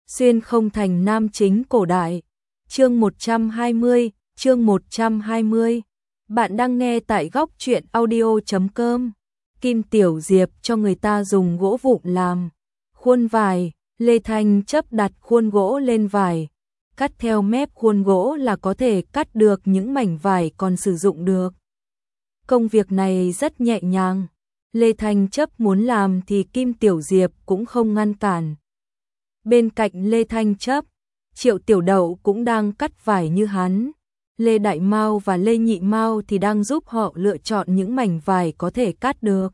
Xuyên không thành nam chính cổ đại. Chương 120. Bạn đang nghe tại góc truyện audio.com. Kim Tiểu Diệp cho người ta dùng gỗ vụn làm khuôn vải, Lê Thanh Chấp đặt khuôn gỗ lên vải, cắt theo mép khuôn gỗ là có thể cắt được những mảnh vải còn sử dụng được. Công việc này rất nhẹ nhàng, Lê Thanh Chấp muốn làm thì Kim Tiểu Diệp cũng không ngăn cản. Bên cạnh Lê Thanh Chấp, Triệu Tiểu Đậu cũng đang cắt vải như hắn. Lê Đại Mao và Lê Nhị Mao thì đang giúp họ lựa chọn những mảnh vải có thể cắt được.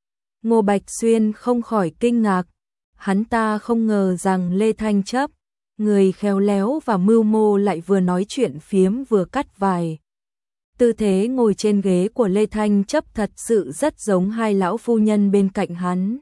Ngô Bạch Xuyên không khỏi kinh ngạc, hắn ta không ngờ rằng Lê Thanh Chấp, người khéo léo và mưu mô lại vừa nói chuyện phiếm vừa cắt vải. Tư thế ngồi trên ghế của Lê Thanh Chấp thật sự rất giống hai lão phu nhân bên cạnh hắn.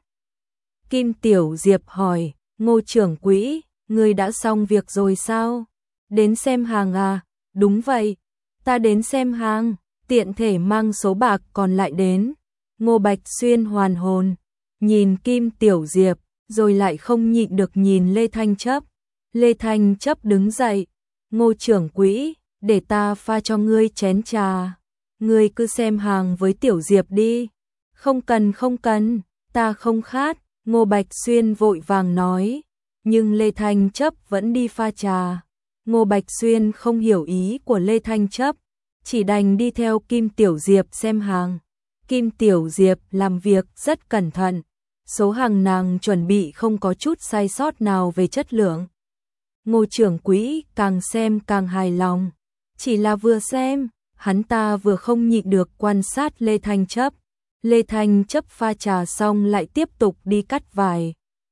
Kim Tiểu Diệp hỏi, Ngô trưởng quỹ, ngươi đã xong việc rồi sao? Đến xem hàng à? Đúng vậy, ta đến xem hàng, tiện thể mang số bạc còn lại đến. Ngô Bạch Xuyên hoàn hồn, nhìn Kim Tiểu Diệp, rồi lại không nhịn được nhìn Lê Thanh Chấp. Lê Thanh Chấp đứng dậy, Ngô trưởng quỹ, để ta pha cho ngươi chén trà. Ngươi cứ xem hàng với Tiểu Diệp đi. Không cần, ta không khát, Ngô Bạch Xuyên vội vàng nói. Nhưng Lê Thanh Chấp vẫn đi pha trà. Ngô Bạch Xuyên không hiểu ý của Lê Thanh Chấp, chỉ đành đi theo Kim Tiểu Diệp xem hàng. Kim Tiểu Diệp làm việc rất cẩn thận, số hàng nàng chuẩn bị không có chút sai sót nào về chất lượng. Ngô trưởng quỹ càng xem càng hài lòng, chỉ là vừa xem, hắn ta vừa không nhịn được quan sát Lê Thanh Chấp. Lê Thanh Chấp pha trà xong lại tiếp tục đi cắt vải.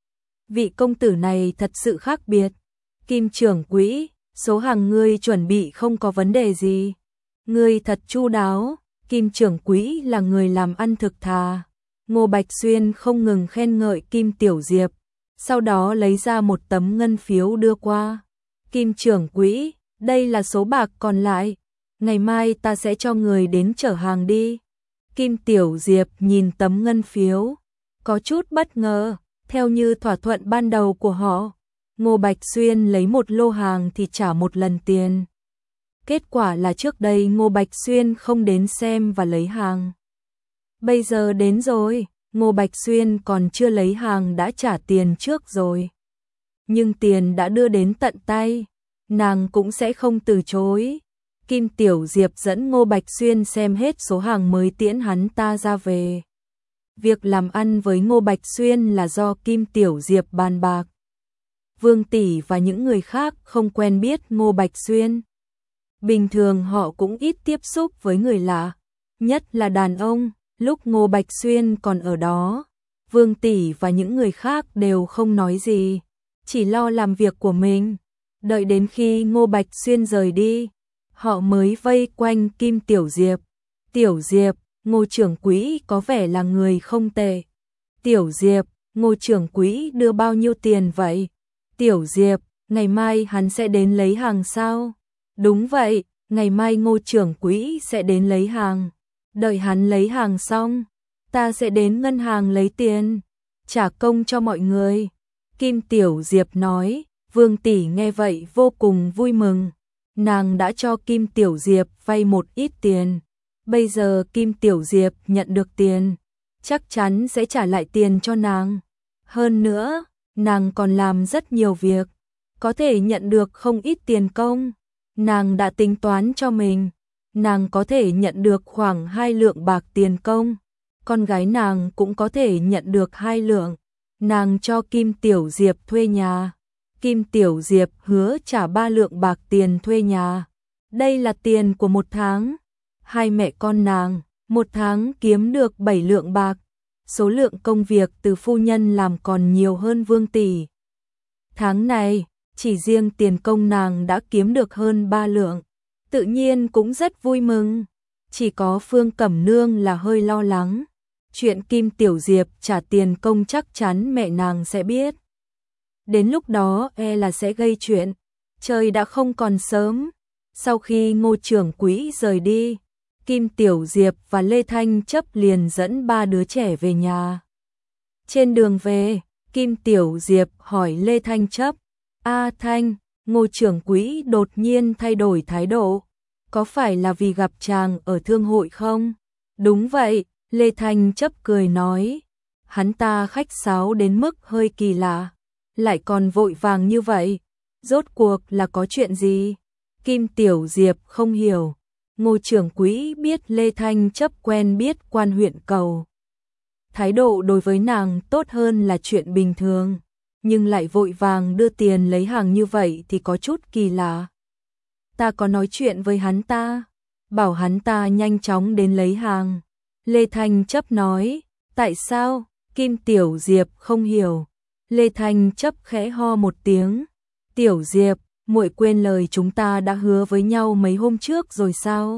Vị công tử này thật sự khác biệt. Kim trưởng quỹ, số hàng ngươi chuẩn bị không có vấn đề gì. Ngươi thật chu đáo, Kim trưởng quỹ là người làm ăn thực thà. Ngô Bạch Xuyên không ngừng khen ngợi Kim Tiểu Diệp, sau đó lấy ra một tấm ngân phiếu đưa qua. Kim trưởng quỹ, đây là số bạc còn lại, ngày mai ta sẽ cho người đến chở hàng đi. Kim Tiểu Diệp nhìn tấm ngân phiếu, có chút bất ngờ, theo như thỏa thuận ban đầu của họ. Ngô Bạch Xuyên lấy một lô hàng thì trả một lần tiền. Kết quả là trước đây Ngô Bạch Xuyên không đến xem và lấy hàng. Bây giờ đến rồi, Ngô Bạch Xuyên còn chưa lấy hàng đã trả tiền trước rồi. Nhưng tiền đã đưa đến tận tay, nàng cũng sẽ không từ chối. Kim Tiểu Diệp dẫn Ngô Bạch Xuyên xem hết số hàng mới tiễn hắn ta ra về. Việc làm ăn với Ngô Bạch Xuyên là do Kim Tiểu Diệp bàn bạc. Vương tỷ và những người khác không quen biết Ngô Bạch Xuyên. Bình thường họ cũng ít tiếp xúc với người lạ, nhất là đàn ông. Lúc Ngô Bạch Xuyên còn ở đó, Vương tỷ và những người khác đều không nói gì, chỉ lo làm việc của mình. Đợi đến khi Ngô Bạch Xuyên rời đi, họ mới vây quanh Kim Tiểu Diệp. Tiểu Diệp, Ngô trưởng quỹ có vẻ là người không tệ. Tiểu Diệp, Ngô trưởng quỹ đưa bao nhiêu tiền vậy? Tiểu Diệp, ngày mai hắn sẽ đến lấy hàng sao? Đúng vậy, ngày mai Ngô trưởng quỹ sẽ đến lấy hàng. Đợi hắn lấy hàng xong, ta sẽ đến ngân hàng lấy tiền, trả công cho mọi người. Kim Tiểu Diệp nói. Vương tỷ nghe vậy vô cùng vui mừng. Nàng đã cho Kim Tiểu Diệp vay một ít tiền. Bây giờ Kim Tiểu Diệp nhận được tiền, chắc chắn sẽ trả lại tiền cho nàng. Hơn nữa, nàng còn làm rất nhiều việc, có thể nhận được không ít tiền công. Nàng đã tính toán cho mình, nàng có thể nhận được khoảng 2 lượng bạc tiền công. Con gái nàng cũng có thể nhận được 2 lượng. Nàng cho Kim Tiểu Diệp thuê nhà. Kim Tiểu Diệp hứa trả 3 lượng bạc tiền thuê nhà. Đây là tiền của một tháng. Hai mẹ con nàng, một tháng kiếm được 7 lượng bạc. Số lượng công việc từ phu nhân làm còn nhiều hơn Vương tỷ. Tháng này, chỉ riêng tiền công nàng đã kiếm được hơn 3 lượng. Tự nhiên cũng rất vui mừng. Chỉ có Phương Cẩm Nương là hơi lo lắng. Chuyện Kim Tiểu Diệp trả tiền công chắc chắn mẹ nàng sẽ biết. Đến lúc đó là sẽ gây chuyện. Trời đã không còn sớm. Sau khi Ngô trưởng quỹ rời đi, Kim Tiểu Diệp và Lê Thanh Chấp liền dẫn 3 đứa trẻ về nhà. Trên đường về, Kim Tiểu Diệp hỏi Lê Thanh Chấp, A Thanh, Ngô trưởng quỹ đột nhiên thay đổi thái độ. Có phải là vì gặp chàng ở thương hội không? Đúng vậy, Lê Thanh chấp cười nói. Hắn ta khách sáo đến mức hơi kỳ lạ. Lại còn vội vàng như vậy. Rốt cuộc là có chuyện gì? Kim Tiểu Diệp không hiểu. Ngô trưởng quỹ biết Lê Thanh chấp quen biết quan huyện cầu. Thái độ đối với nàng tốt hơn là chuyện bình thường. Nhưng lại vội vàng đưa tiền lấy hàng như vậy thì có chút kỳ lạ. Ta có nói chuyện với hắn ta, bảo hắn ta nhanh chóng đến lấy hàng. Lê Thanh chấp nói, tại sao? Kim Tiểu Diệp không hiểu. Lê Thanh chấp khẽ ho một tiếng. Tiểu Diệp, muội quên lời chúng ta đã hứa với nhau mấy hôm trước rồi sao?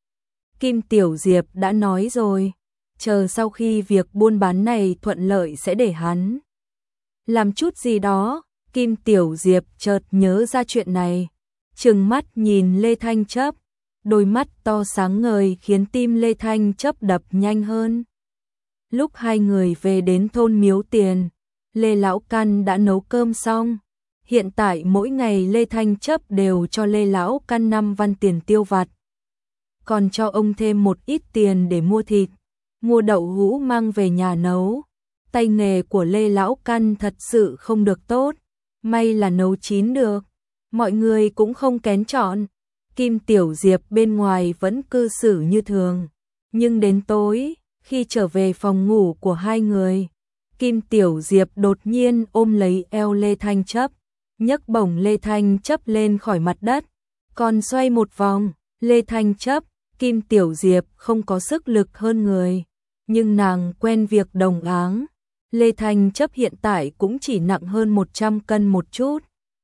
Kim Tiểu Diệp đã nói rồi, chờ sau khi việc buôn bán này thuận lợi sẽ để hắn làm chút gì đó. Kim Tiểu Diệp chợt nhớ ra chuyện này, trừng mắt nhìn Lê Thanh chấp, đôi mắt to sáng ngời khiến tim Lê Thanh chấp đập nhanh hơn. Lúc hai người về đến thôn Miếu Tiền, Lê Lão Căn đã nấu cơm xong. Hiện tại mỗi ngày Lê Thanh chấp đều cho Lê Lão Căn 5 văn tiền tiêu vặt. Còn cho ông thêm một ít tiền để mua thịt, mua đậu hũ mang về nhà nấu. Tay nghề của Lê Lão Căn thật sự không được tốt, may là nấu chín được. Mọi người cũng không kén chọn. Kim Tiểu Diệp bên ngoài vẫn cư xử như thường. Nhưng đến tối, khi trở về phòng ngủ của hai người, Kim Tiểu Diệp đột nhiên ôm lấy eo Lê Thanh chấp, nhấc bổng Lê Thanh chấp lên khỏi mặt đất, còn xoay một vòng. Lê Thanh chấp, Kim Tiểu Diệp không có sức lực hơn người, nhưng nàng quen việc đồng áng. Lê Thanh chấp hiện tại cũng chỉ nặng hơn 100 cân một chút.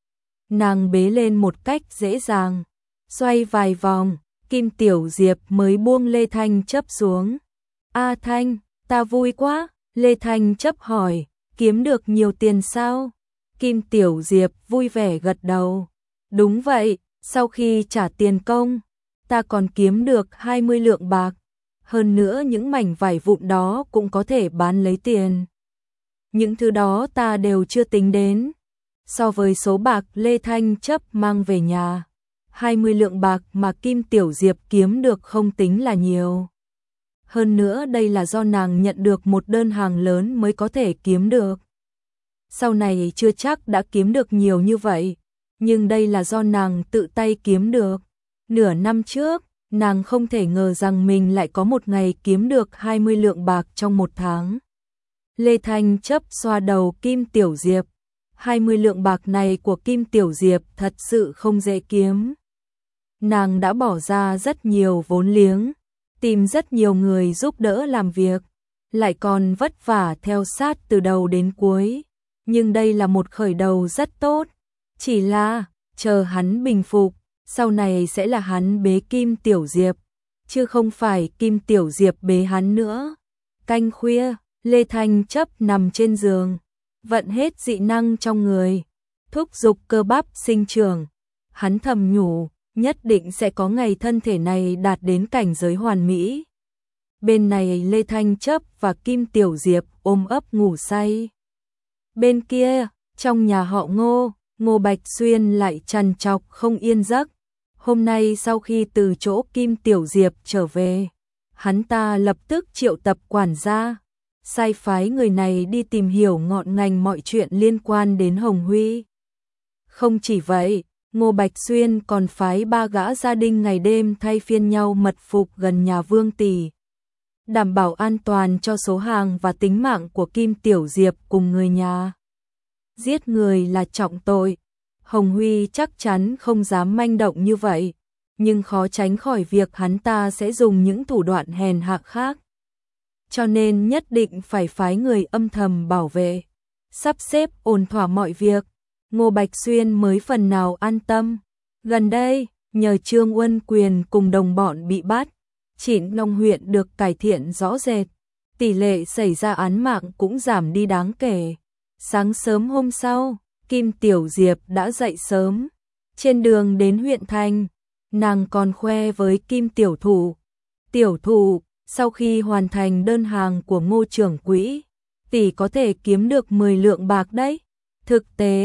Nàng bế lên một cách dễ dàng, xoay vài vòng, Kim Tiểu Diệp mới buông Lê Thanh chấp xuống. A Thanh, ta vui quá. Lê Thanh chấp hỏi, kiếm được nhiều tiền sao? Kim Tiểu Diệp vui vẻ gật đầu. Đúng vậy, sau khi trả tiền công, ta còn kiếm được 20 lượng bạc. Hơn nữa những mảnh vải vụn đó cũng có thể bán lấy tiền. Những thứ đó ta đều chưa tính đến. So với số bạc Lê Thanh chấp mang về nhà, 20 lượng bạc mà Kim Tiểu Diệp kiếm được không tính là nhiều. Hơn nữa đây là do nàng nhận được một đơn hàng lớn mới có thể kiếm được. Sau này chưa chắc đã kiếm được nhiều như vậy, nhưng đây là do nàng tự tay kiếm được. Nửa năm trước, nàng không thể ngờ rằng mình lại có một ngày kiếm được 20 lượng bạc trong một tháng. Lê Thanh chấp xoa đầu Kim Tiểu Diệp. 20 lượng bạc này của Kim Tiểu Diệp thật sự không dễ kiếm. Nàng đã bỏ ra rất nhiều vốn liếng, tìm rất nhiều người giúp đỡ làm việc, lại còn vất vả theo sát từ đầu đến cuối. Nhưng đây là một khởi đầu rất tốt. Chỉ là, chờ hắn bình phục, sau này sẽ là hắn bế Kim Tiểu Diệp, chứ không phải Kim Tiểu Diệp bế hắn nữa. Canh khuya, Lê Thanh chấp nằm trên giường, vận hết dị năng trong người, thúc giục cơ bắp sinh trưởng. Hắn thầm nhủ, nhất định sẽ có ngày thân thể này đạt đến cảnh giới hoàn mỹ. Bên này Lê Thanh chấp và Kim Tiểu Diệp ôm ấp ngủ say. Bên kia, trong nhà họ Ngô, Ngô Bạch Xuyên lại trằn trọc không yên giấc. Hôm nay sau khi từ chỗ Kim Tiểu Diệp trở về, hắn ta lập tức triệu tập quản gia, sai phái người này đi tìm hiểu ngọn ngành mọi chuyện liên quan đến Hồng Huy. Không chỉ vậy, Ngô Bạch Xuyên còn phái 3 gã gia đình ngày đêm thay phiên nhau mật phục gần nhà Vương Tỷ, đảm bảo an toàn cho số hàng và tính mạng của Kim Tiểu Diệp cùng người nhà. Giết người là trọng tội, Hồng Huy chắc chắn không dám manh động như vậy, nhưng khó tránh khỏi việc hắn ta sẽ dùng những thủ đoạn hèn hạ khác. Cho nên nhất định phải phái người âm thầm bảo vệ, sắp xếp ổn thỏa mọi việc. Ngô Bạch Xuyên mới phần nào an tâm. Gần đây, nhờ Trương Uân Quyền cùng đồng bọn bị bắt, Trịnh Long huyện được cải thiện rõ rệt, tỷ lệ xảy ra án mạng cũng giảm đi đáng kể. Sáng sớm hôm sau, Kim Tiểu Diệp đã dậy sớm. Trên đường đến huyện thành, nàng còn khoe với Kim Tiểu Thụ. Tiểu Thụ, sau khi hoàn thành đơn hàng của Ngô trưởng quỹ, tỷ có thể kiếm được 10 lượng bạc đấy. Thực tế,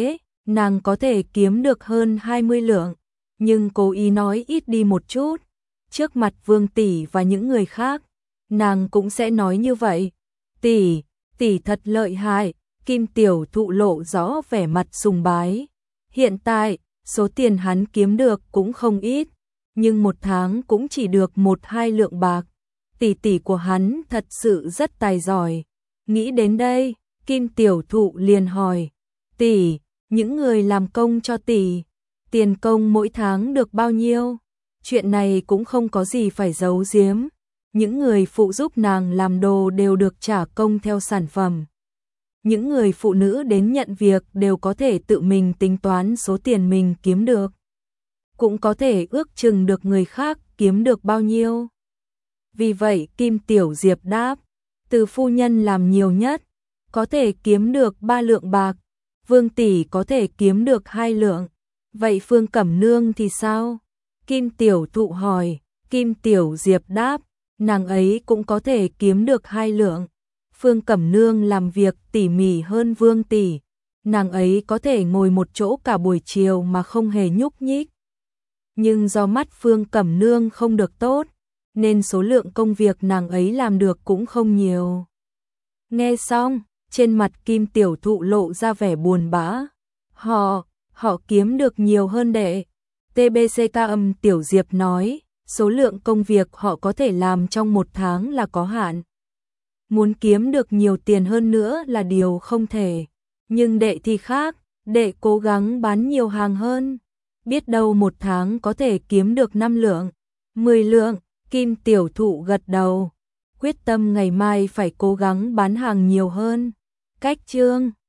nàng có thể kiếm được hơn 20 lượng, nhưng cố ý nói ít đi một chút. Trước mặt Vương tỷ và những người khác, nàng cũng sẽ nói như vậy. Tỷ, tỷ thật lợi hại, Kim Tiểu Thụ lộ rõ vẻ mặt sùng bái. Hiện tại, số tiền hắn kiếm được cũng không ít, nhưng một tháng cũng chỉ được 1-2 lượng bạc. Tỷ tỷ của hắn thật sự rất tài giỏi. Nghĩ đến đây, Kim Tiểu Thụ liền hỏi, tỷ, những người làm công cho tỷ, tiền công mỗi tháng được bao nhiêu? Chuyện này cũng không có gì phải giấu giếm. Những người phụ giúp nàng làm đồ đều được trả công theo sản phẩm. Những người phụ nữ đến nhận việc đều có thể tự mình tính toán số tiền mình kiếm được. Cũng có thể ước chừng được người khác kiếm được bao nhiêu. Vì vậy Kim Tiểu Diệp đáp, Từ phu nhân làm nhiều nhất, có thể kiếm được 3 lượng bạc, Vương tỷ có thể kiếm được 2 lượng. Vậy Phương Cẩm Nương thì sao? Kim Tiểu Thụ hỏi. Kim Tiểu Diệp đáp, nàng ấy cũng có thể kiếm được 2 lượng. Phương Cẩm Nương làm việc tỉ mỉ hơn Vương tỷ, nàng ấy có thể ngồi một chỗ cả buổi chiều mà không hề nhúc nhích. Nhưng do mắt Phương Cẩm Nương không được tốt, nên số lượng công việc nàng ấy làm được cũng không nhiều. Nghe xong, trên mặt Kim Tiểu Thụ lộ ra vẻ buồn bã. Họ kiếm được nhiều hơn đệ. TBCK Tiểu Diệp nói, số lượng công việc họ có thể làm trong một tháng là có hạn. Muốn kiếm được nhiều tiền hơn nữa là điều không thể. Nhưng đệ thì khác, đệ cố gắng bán nhiều hàng hơn. Biết đâu một tháng có thể kiếm được 5 lượng, 10 lượng. Kim Tiểu Thụ gật đầu, quyết tâm ngày mai phải cố gắng bán hàng nhiều hơn. Cách chương